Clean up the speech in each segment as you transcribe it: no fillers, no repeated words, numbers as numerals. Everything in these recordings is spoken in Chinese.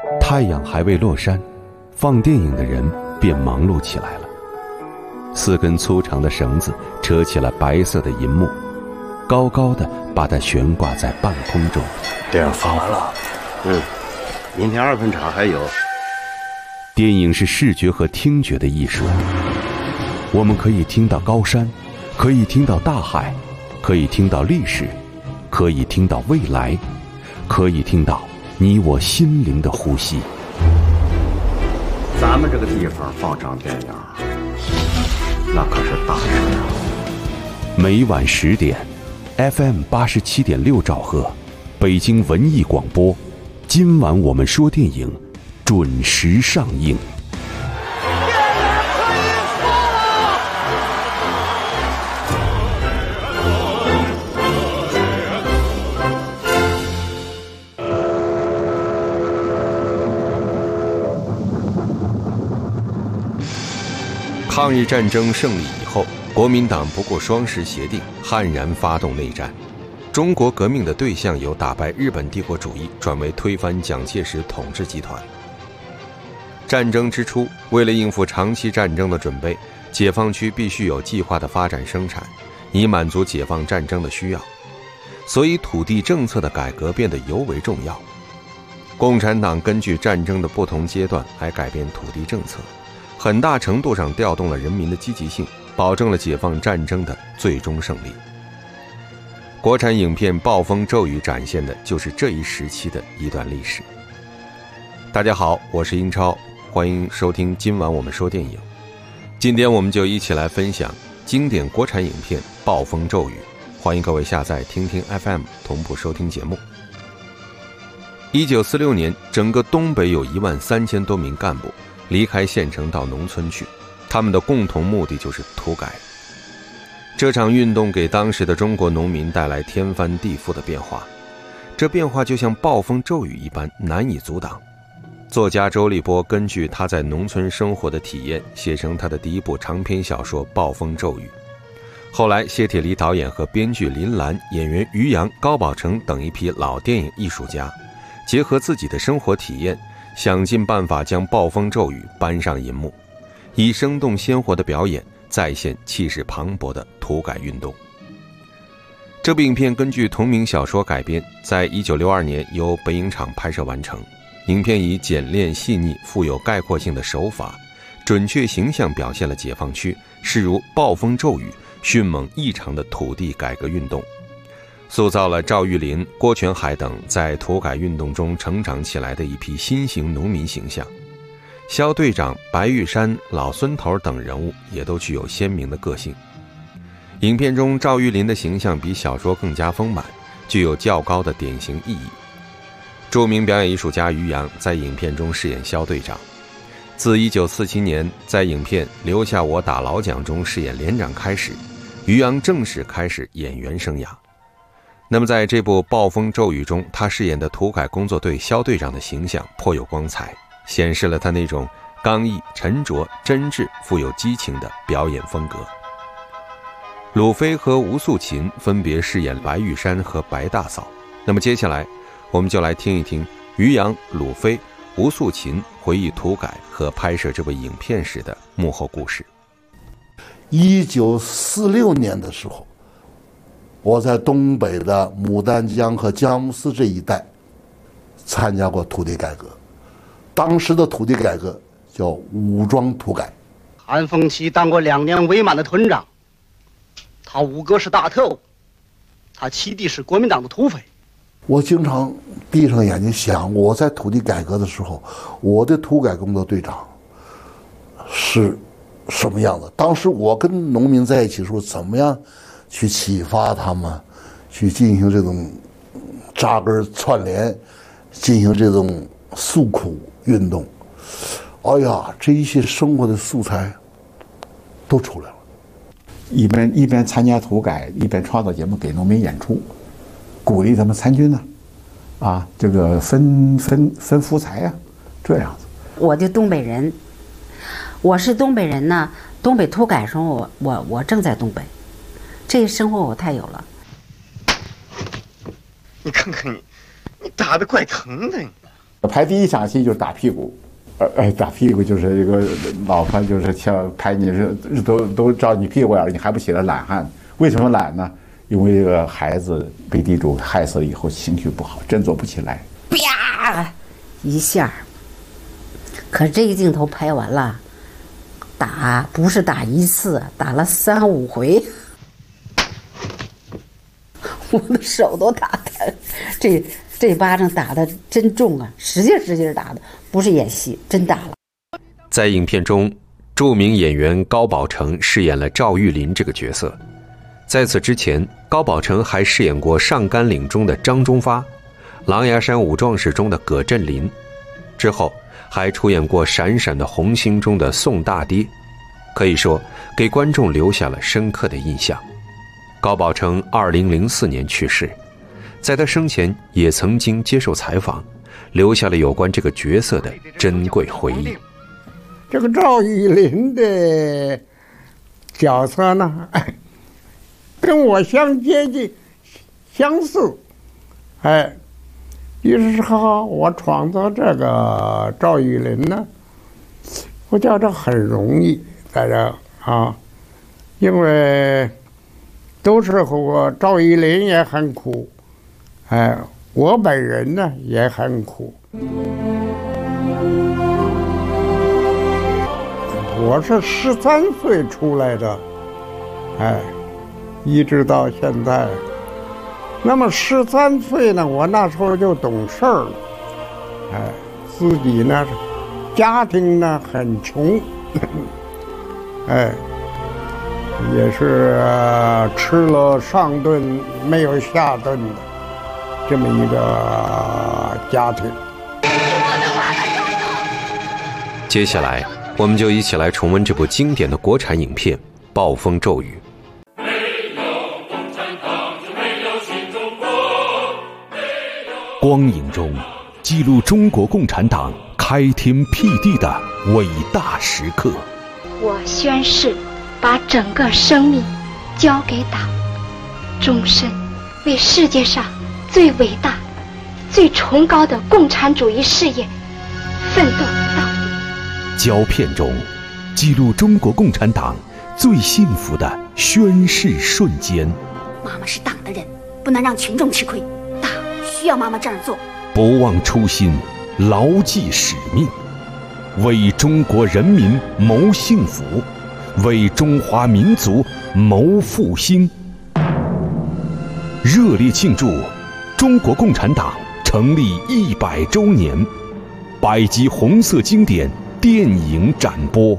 太阳还未落山，放电影的人便忙碌起来了。4根粗长的绳子扯起了白色的银幕，高高的把它悬挂在半空中。 电影放完了，明天2分场还有。 电影是视觉和听觉的艺术，我们可以听到高山，可以听到大海，可以听到历史，可以听到未来，可以听到你我心灵的呼吸。 咱们这个地方放场电影，那可是大事啊！ 每晚10点 ，FM 87.6兆赫，北京文艺广播。今晚我们说电影，准时上映。 抗日战争胜利以后，国民党不顾双十协定，悍然发动内战。中国革命的对象由打败日本帝国主义转为推翻蒋介石统治集团。战争之初，为了应付长期战争的准备，解放区必须有计划的发展生产，以满足解放战争的需要。所以土地政策的改革变得尤为重要。共产党根据战争的不同阶段来改变土地政策，很大程度上调动了人民的积极性，保证了解放战争的最终胜利。国产影片《暴风骤雨》展现的就是这一时期的一段历史。大家好，我是英超，欢迎收听今晚我们说电影。今天我们就一起来分享经典国产影片《暴风骤雨》，欢迎各位下载听听 FM 同步收听节目。1946年，整个东北有13000多名干部离开县城到农村去，他们的共同目的就是土改。这场运动给当时的中国农民带来天翻地覆的变化，这变化就像暴风骤雨一般难以阻挡。作家周立波根据他在农村生活的体验，写成他的第一部长篇小说《暴风骤雨》。后来谢铁骊导演和编剧林兰、演员于洋、高宝成等一批老电影艺术家，结合自己的生活体验，想尽办法将暴风骤雨搬上银幕，以生动鲜活的表演再现气势磅礴的土改运动。这部影片根据同名小说改编，在1962年由北影厂拍摄完成。影片以简练细腻、富有概括性的手法，准确形象表现了解放区势如暴风骤雨、迅猛异常的土地改革运动，塑造了赵玉林、郭全海等在土改运动中成长起来的一批新型农民形象。肖队长、白玉山、老孙头等人物也都具有鲜明的个性。影片中赵玉林的形象比小说更加丰满，具有较高的典型意义。著名表演艺术家于洋在影片中饰演肖队长。自1947年在影片《留下我打老蒋》中饰演连长开始，于洋正式开始演员生涯。那么在这部《暴风骤雨》中，他饰演的土改工作队肖队长的形象颇有光彩，显示了他那种刚毅、沉着、真挚、富有激情的表演风格。鲁飞和吴素琴分别饰演白玉山和白大嫂。那么接下来我们就来听一听于洋、鲁飞、吴素琴回忆土改和拍摄这部影片时的幕后故事。 1946年的时候，我在东北的牡丹江和佳木斯这一带参加过土地改革。当时的土地改革叫武装土改。 韩凤岐当过2年伪满的屯长，他五哥是大特务，他七弟是国民党的土匪。 我经常闭上眼睛想，我在土地改革的时候，我的土改工作队长是什么样的？当时我跟农民在一起的时候，怎么样去启发他们，去进行这种扎根串联，进行这种诉苦运动。哎呀，这一些生活的素材都出来了。 一边参加土改，一边创造节目给农民演出，鼓励他们参军啊，这个分福财啊，这样子。 我就东北人，我是东北人呢。东北土改时候，我正在东北，这些生活我太有了。 你看看你打得怪疼的。 拍第一场戏就是打屁股，打屁股就是这个老婆就是像拍你是都照你屁股眼，你还不起来懒汉？为什么懒呢？因为这个孩子被地主害死了以后情绪不好，振作不起来， 啪一下。可这个镜头拍完了，打不是打一次，打了3、5回，我的手都打开了。这巴掌打得真重啊，使劲打的，不是演戏，真打了。 在影片中，著名演员高宝成饰演了赵玉林这个角色。在此之前，高宝成还饰演过《上甘岭》中的张忠发，《狼牙山五壮士》中的葛振林，之后还出演过《闪闪的红星》中的宋大爹，可以说给观众留下了深刻的印象。高宝成2004年去世，在他生前也曾经接受采访，留下了有关这个角色的珍贵回忆。 这个赵玉林的角色呢，跟我相接近、相似，于是我创造这个赵玉林呢，我觉着很容易，在这因为都是我赵玉林也很苦，我本人呢也很苦。我是13岁出来的，一直到现在。那么13岁呢，我那时候就懂事儿了，自己呢，家庭呢很穷，也是吃了上顿没有下顿的这么一个家庭。 接下来，我们就一起来重温这部经典的国产影片《暴风骤雨》。 光影中记录中国共产党开天辟地的伟大时刻。 我宣誓，把整个生命交给党，终身为世界上最伟大、最崇高的共产主义事业奋斗到底。 胶片中记录中国共产党最幸福的宣誓瞬间。 妈妈是党的人，不能让群众吃亏，党需要妈妈这样做。 不忘初心，牢记使命，为中国人民谋幸福，为中华民族谋复兴。热烈庆祝中国共产党成立100周年，100集红色经典电影展播。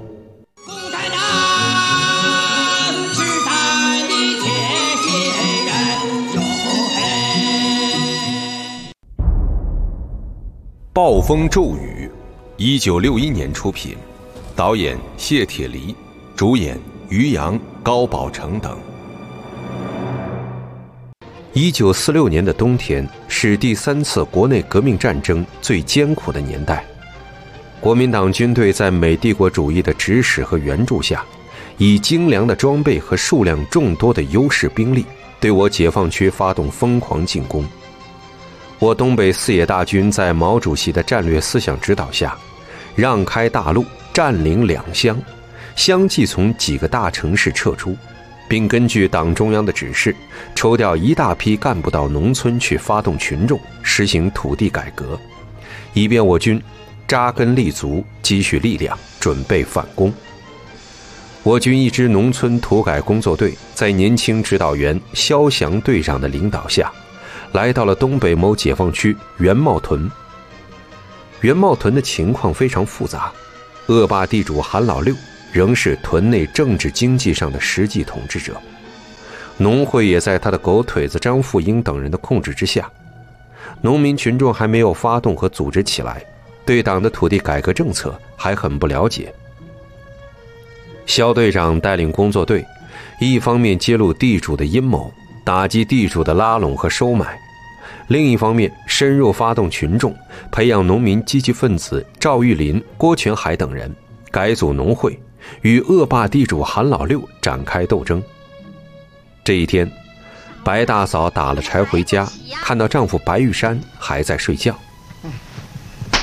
暴风骤雨，1961年出品，导演谢铁骊，主演于洋、高宝成等。1946年的冬天是第3次国内革命战争最艰苦的年代，国民党军队在美帝国主义的指使和援助下，以精良的装备和数量众多的优势兵力，对我解放区发动疯狂进攻。我东北四野大军在毛主席的战略思想指导下，让开大路，占领2乡，相继从几个大城市撤出，并根据党中央的指示，抽调一大批干部到农村去发动群众，实行土地改革，以便我军扎根立足，积蓄力量，准备反攻。我军一支农村土改工作队在年轻指导员肖翔队长的领导下，来到了东北某解放区元茂屯。元茂屯的情况非常复杂，恶霸地主韩老六仍是屯内政治经济上的实际统治者，农会也在他的狗腿子张富英等人的控制之下。农民群众还没有发动和组织起来，对党的土地改革政策还很不了解。肖队长带领工作队，一方面揭露地主的阴谋，打击地主的拉拢和收买，另一方面深入发动群众，培养农民积极分子赵玉林、郭全海等人，改组农会，与恶霸地主韩老六展开斗争。这一天，白大嫂打了柴回家，看到丈夫白玉山还在睡觉。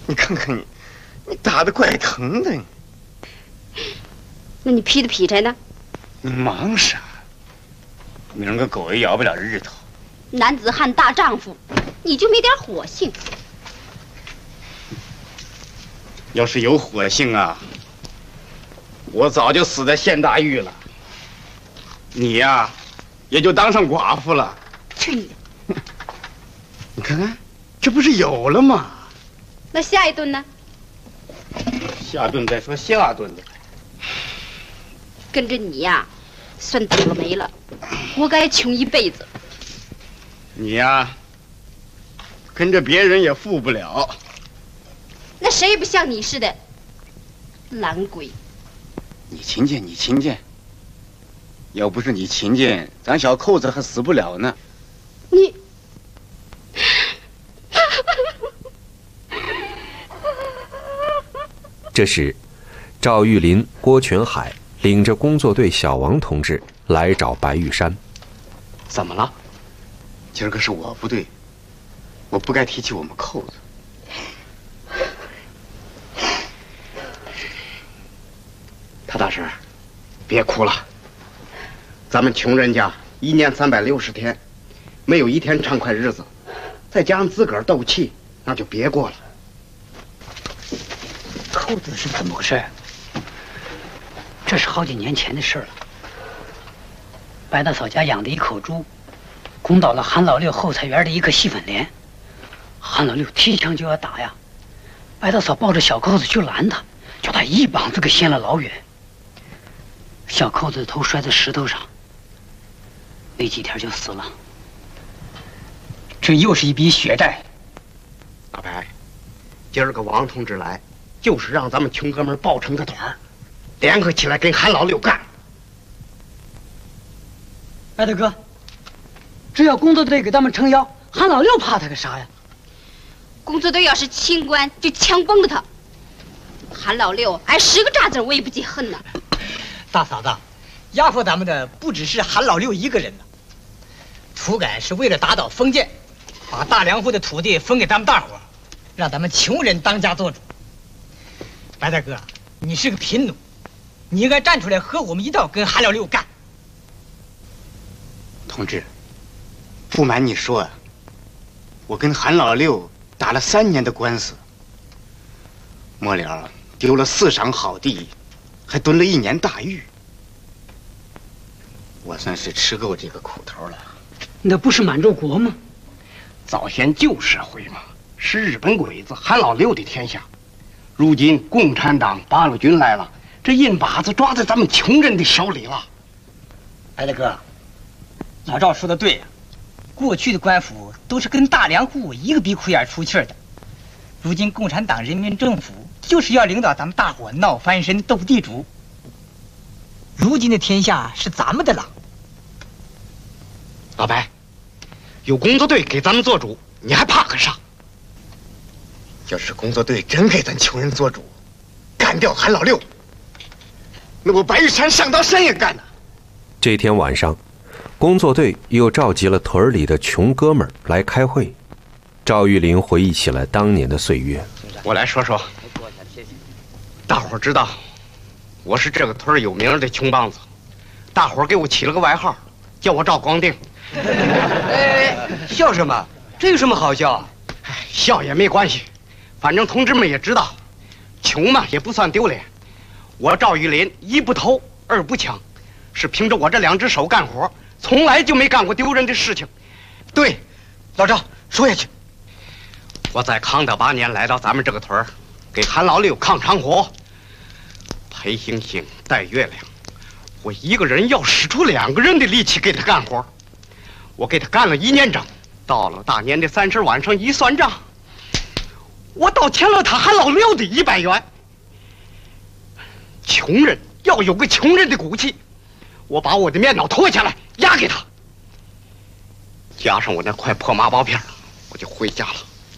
你看看你，你打得怪疼的。 那你劈的劈柴呢？ 你忙啥？明儿个狗也要不了日头。 男子汉大丈夫，你就没点火性？ 要是有火性啊，我早就死在县大狱了。你呀，也就当上寡妇了。 去你的！ 你看看，这不是有了吗？ 那下一顿呢？ 下顿再说下顿的。 跟着你呀，算倒了霉了，活该穷一辈子。 你呀，跟着别人也富不了。 那谁也不像你似的，懒鬼。 你勤俭，你勤俭。要不是你勤俭，咱小扣子还死不了呢。 你， 这时，赵玉林、郭全海领着工作队小王同志来找白玉山。 怎么了？今儿个是我不对，我不该提起我们扣子。他大婶，别哭了。咱们穷人家1年360天，没有一天畅快日子，再加上自个儿斗气，那就别过了。 扣子是怎么回事？这是好几年前的事了。白大嫂家养的一口猪，攻倒了韩老六后菜园的一个细粉莲，韩老六提枪就要打呀，白大嫂抱着小扣子去拦他，叫他一膀子给掀了老远。小扣子的头摔在石头上，没几天就死了。这又是一笔血债。 大白，今儿个王同志来，就是让咱们穷哥们抱成个团儿，联合起来跟韩老六干。 白大哥，只要工作队给咱们撑腰，韩老六怕他个啥呀？ 工作队要是清官，就枪崩了他。韩老六挨10个炸子我也不解恨呢。 大嫂子，压迫咱们的不只是韩老六一个人呢。土改是为了打倒封建，把大粮户的土地分给咱们大伙，让咱们穷人当家做主。白大哥，你是个贫奴，你应该站出来和我们一道跟韩老六干。 同志，不瞒你说，我跟韩老六打了3年的官司，末了丢了4晌好地，还蹲了1年大狱。我算是吃够这个苦头了。 那不是满洲国吗？ 早先旧社会嘛，是日本鬼子韩老六的天下。如今共产党八路军来了，这印把子抓在咱们穷人的手里了。 白大哥，老赵说的对呀，过去的官府都是跟大粮户一个鼻孔眼出气的，如今共产党人民政府就是要领导咱们大伙闹翻身斗地主。如今的天下是咱们的了。 老白，有工作队给咱们做主，你还怕个啥？要是工作队真给咱穷人做主，干掉韩老六，那我白玉山上刀山也干呢。 这天晚上，工作队又召集了屯里的穷哥们儿来开会。赵玉林回忆起了当年的岁月。 我来说说，大伙儿知道我是这个屯有名的穷棒子，大伙儿给我起了个外号，叫我赵光腚。 笑什么？这有什么好笑啊？ 笑也没关系，反正同志们也知道，穷嘛也不算丢脸。我赵玉林一不偷二不抢，是凭着我这2只手干活，从来就没干过丢人的事情。对，老赵说下去。我在康德8年来到咱们这个屯儿，给韩老六抗长火，陪星星带月亮，我一个人要使出2个人的力气给他干活。我给他干了1年整，到了大年的30晚上一算账，我倒欠了他韩老六的100元。穷人要有个穷人的骨气，我把我的面脑脱下来压给他，加上我那块破麻包片，我就回家了。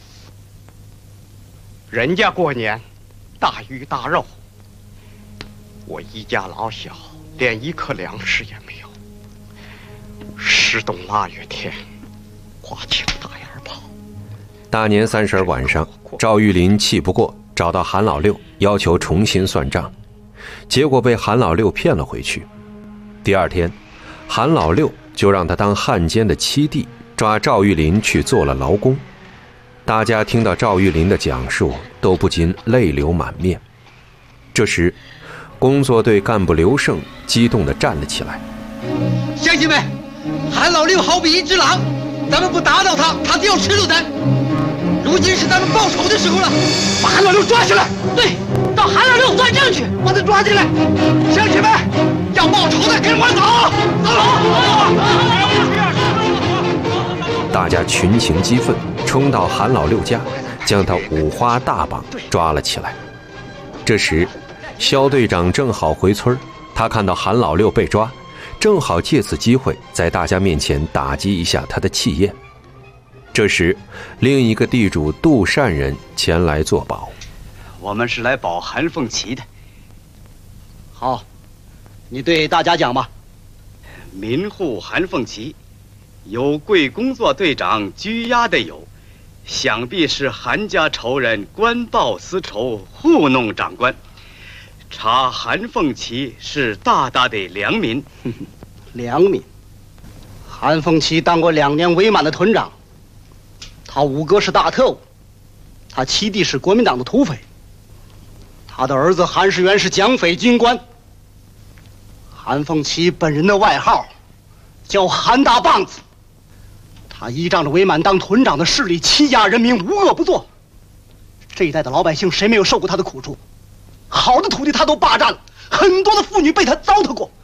人家过年大鱼大肉，我一家老小连1颗粮食也没有。10冬腊月天，刮起了大眼泡， 大年30晚上，赵玉林气不过，找到韩老六，要求重新算账，结果被韩老六骗了回去。第二天，韩老六就让他当汉奸的七弟，抓赵玉林去做了劳工。大家听到赵玉林的讲述，都不禁泪流满面。这时，工作队干部刘胜激动地站了起来：“ 乡亲们，韩老六好比一只狼，咱们不打倒他，他就要吃了咱。如今是咱们报仇的时候了，把韩老六抓起来！对，到韩老六算账去，把他抓进来。乡亲们，要报仇的跟我走！走！” 大家群情激愤，冲到韩老六家，将他五花大绑抓了起来。这时，肖队长正好回村，他看到韩老六被抓，正好借此机会在大家面前打击一下他的气焰。这时，另一个地主杜善人前来作保：“ 我们是来保韩凤岐的。”“好，你对大家讲吧。”“民户韩凤岐，有贵工作队长拘押的有，想必是韩家仇人官报私仇，糊弄长官。查韩凤岐是大大的良民。”“良民？韩凤岐当过2年伪满的屯长，他五哥是大特务，他七弟是国民党的土匪，他的儿子韩世元是蒋匪军官。韩凤岐本人的外号叫韩大棒子，他依仗着伪满当屯长的势力欺压人民，无恶不作。这一代的老百姓谁没有受过他的苦处？好的土地他都霸占了，很多的妇女被他糟蹋过。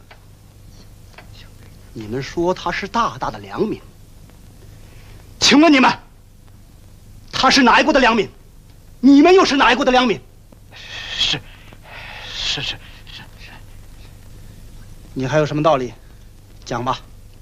你们说他是大大的良民，请问你们，他是哪一国的良民？你们又是哪一国的良民？”“是。你还有什么道理？讲吧。”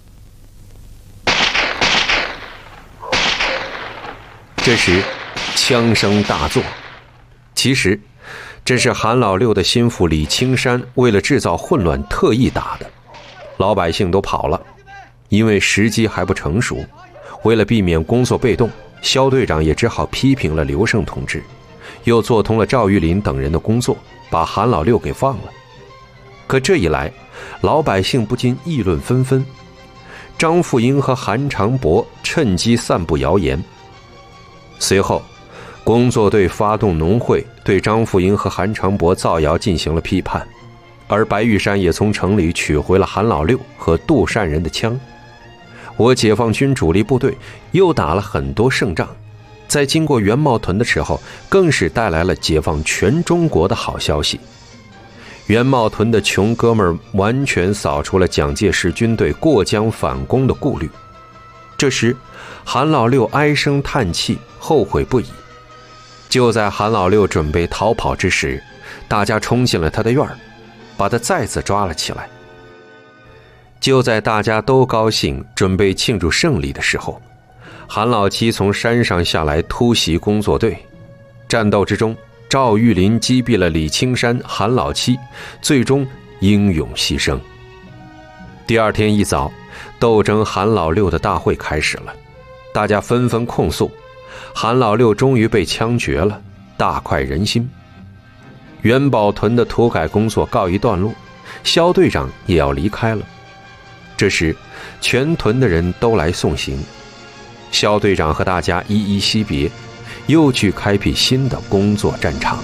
这时，枪声大作。其实，这是韩老六的心腹李青山为了制造混乱特意打的。老百姓都跑了，因为时机还不成熟。为了避免工作被动，肖队长也只好批评了刘胜同志，又做通了赵玉林等人的工作，把韩老六给放了。可这一来，老百姓不禁议论纷纷。张富英和韩长伯趁机散布谣言。随后，工作队发动农会，对张富英和韩长伯造谣进行了批判。而白玉山也从城里取回了韩老六和杜善人的枪。我解放军主力部队又打了很多胜仗，在经过元茂屯的时候，更是带来了解放全中国的好消息。元茂屯的穷哥们儿完全扫除了蒋介石军队过江反攻的顾虑。这时，韩老六唉声叹气，后悔不已。就在韩老六准备逃跑之时，大家冲进了他的院儿，把他再次抓了起来。就在大家都高兴准备庆祝胜利的时候，韩老七从山上下来突袭工作队。战斗之中，赵玉林击毙了李青山、韩老七，最终英勇牺牲。第二天一早，斗争韩老六的大会开始了，大家纷纷控诉，韩老六终于被枪决了，大快人心。元宝屯的土改工作告一段落，肖队长也要离开了。这时，全屯的人都来送行，肖队长和大家一一惜别，又去开辟新的工作战场。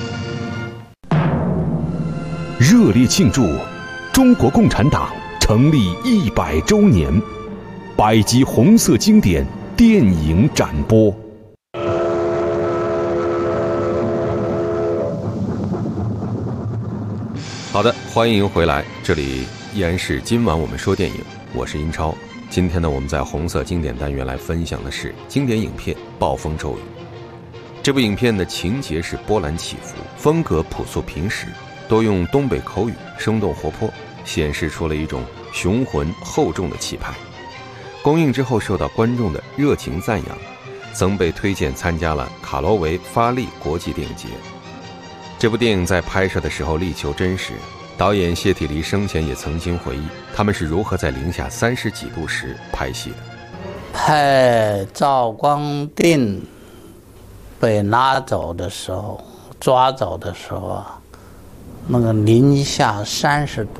热烈庆祝中国共产党成立100周年，100集红色经典电影展播。 好的，欢迎回来，这里依然是今晚我们说电影，我是英超。今天呢，我们在红色经典单元来分享的是经典影片《暴风骤雨》。这部影片的情节是波澜起伏，风格朴素平实，多用东北口语，生动活泼，显示出了一种雄浑厚重的气派。公映之后受到观众的热情赞扬，曾被推荐参加了卡罗维发力国际电影节。这部电影在拍摄的时候力求真实，导演谢体黎生前也曾经回忆，他们是如何在零下30几度时拍戏的。 拍赵光胤被拿走的时候，抓走的时候啊，那个零下30度，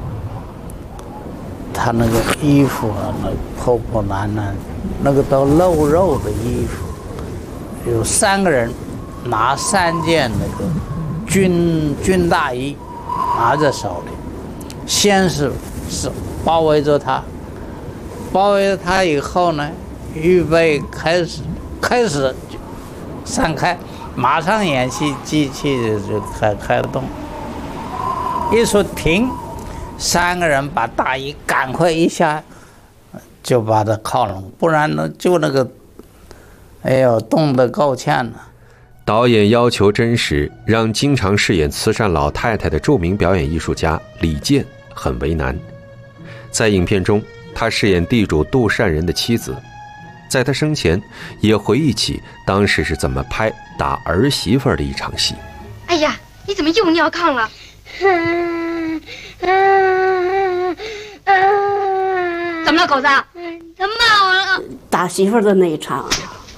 他那个衣服啊，那破破烂烂，那个都露肉的衣服，有3个人拿3件那个军大衣拿在手里，先是包围着他，包围着他以后呢，预备开始散开，马上演戏，机器就开动。一说停，3个人把大衣赶快一下就把他铐拢，不然呢就那个，哎呦，冻得够呛了。 导演要求真实，让经常饰演慈善老太太的著名表演艺术家李健很为难。在影片中，他饰演地主杜善人的妻子，在他生前也回忆起当时是怎么拍打儿媳妇的一场戏。 哎呀，你怎么又尿炕了？怎么了，狗子？ 他骂我了。打媳妇的那一场，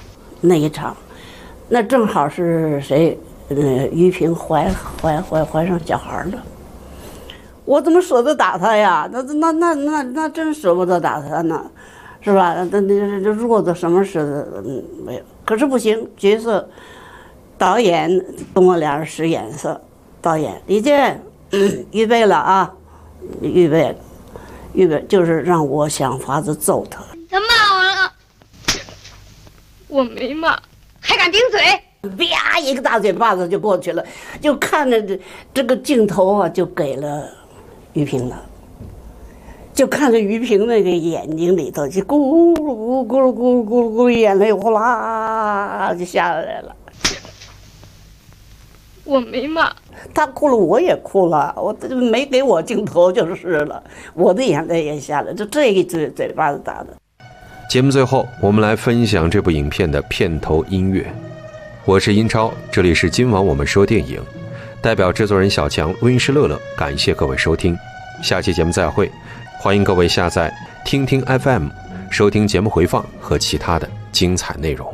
那正好是谁？于平怀上小孩了。我怎么舍得打他呀？那真舍不得打他呢，是吧？那弱的什么似的，没有。可是不行，角色导演跟我俩人使眼色。导演李健，预备了啊，预备，就是让我想法子揍他。 他骂我了，我没骂，还敢顶嘴！ 啪，一个大嘴巴子就过去了，就看着这个镜头啊，就给了于平了，就看着于平那个眼睛里头就咕噜咕噜咕噜咕噜咕噜，眼泪呼啦就下来了。 我没骂， 他哭了，我也哭了，我没给我镜头就是了，我的眼泪也下来，就这一嘴巴子打的。 节目最后，我们来分享这部影片的片头音乐。我是英超，这里是今晚我们说电影，代表制作人小强、录音师乐乐，感谢各位收听，下期节目再会。欢迎各位下载听听 FM， 收听节目回放和其他的精彩内容。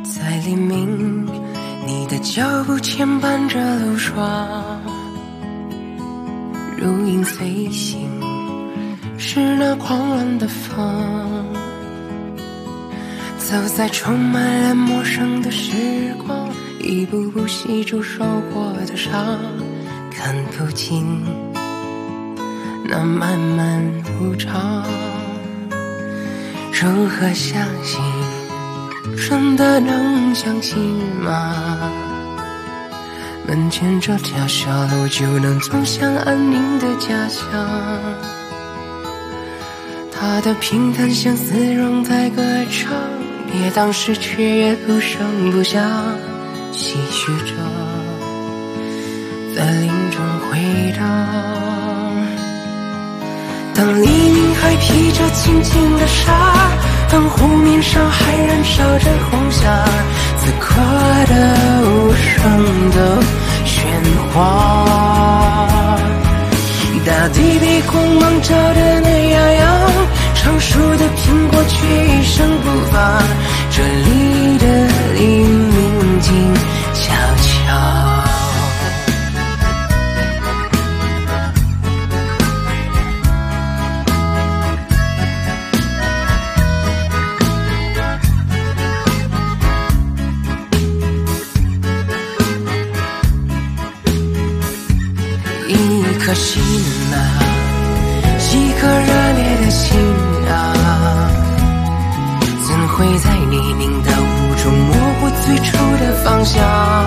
在黎明，你的脚步牵绊着路霜，如影随形，是那狂乱的风，走在充满了陌生的时光，一步步细数受过的伤，看不尽那漫漫无常。如何相信，真的能相信吗？门前这条小路就能走向安宁的家乡，他的平淡相思仍在歌唱，别当时却也不声不响，唏嘘着在林中回荡。当黎明还披着轻轻的纱，当湖面上还燃烧着红霞，此刻的无声的喧哗，大地被光芒照得暖洋洋，成熟的苹果却一声不发，这里的黎明静悄悄。一颗心啊，一颗热烈的心啊，怎会在泥泞的雾中模糊最初的方向？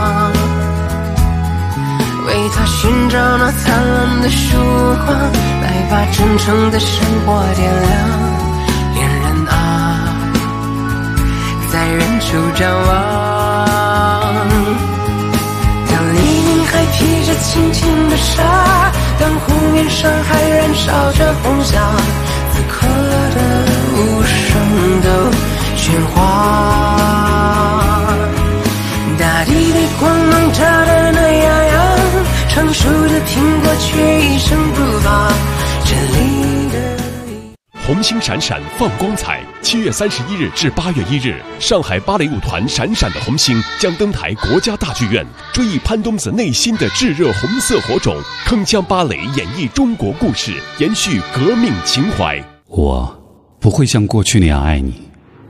为他寻找那灿烂的曙光，来把真诚的生活点亮。恋人啊，在远处张望，当黎明还披着轻轻的纱，当湖面上还燃烧着红霞，此刻的无声的喧哗，大地被光芒照得暖洋洋，成熟的苹果却一声不发，这里的红星闪闪放光彩，7月31日至8月1日，上海芭蕾舞团闪闪的红星将登台国家大剧院，追忆潘冬子内心的炙热红色火种，铿锵芭蕾演绎中国故事，延续革命情怀。 我不会像过去那样爱你。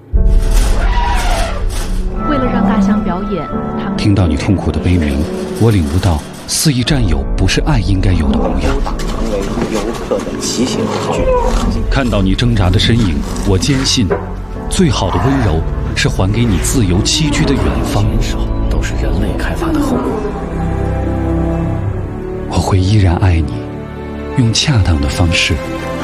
为了让大象表演，他们听到你痛苦的悲鸣，我领悟到肆意占有不是爱应该有的模样。 成为游客的骑行工具。 看到你挣扎的身影，我坚信，最好的温柔是还给你自由栖居的远方。 都是人类开发的后果。 我会依然爱你，用恰当的方式。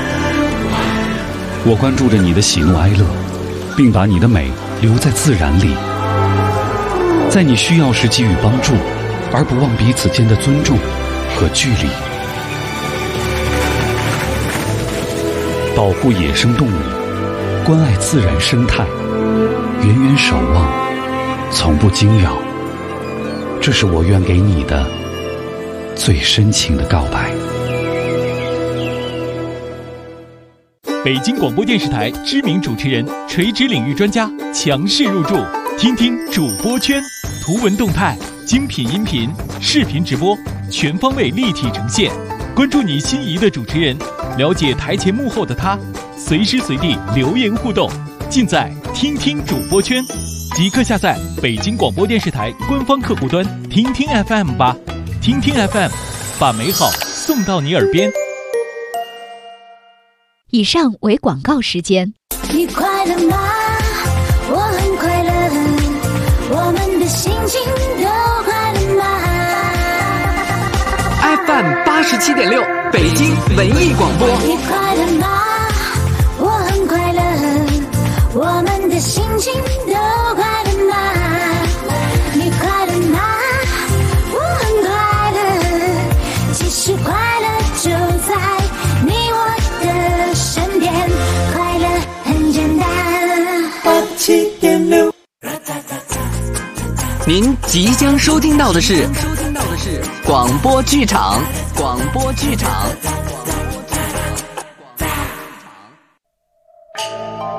我关注着你的喜怒哀乐，并把你的美留在自然里，在你需要时给予帮助，而不忘彼此间的尊重和距离。保护野生动物，关爱自然生态，远远守望，从不惊扰，这是我愿给你的最深情的告白。 北京广播电视台知名主持人、垂直领域专家强势入驻，听听主播圈，图文动态、精品音频、视频直播，全方位立体呈现。关注你心仪的主持人，了解台前幕后的他，随时随地留言互动，尽在听听主播圈。即刻下载北京广播电视台官方客户端听听 FM 吧，听听 FM， 把美好送到你耳边。 以上为广告时间。 你快乐吗？我很快乐，我们的心情都快乐吗？ FM 87.6，北京文艺广播。 你快乐吗？我很快乐，我们的心情都快乐吗？你快乐吗？我很快乐，其实快乐就在你我的身边，快乐很简单。87.6， 您即将收听到的是广播剧场。广播剧场。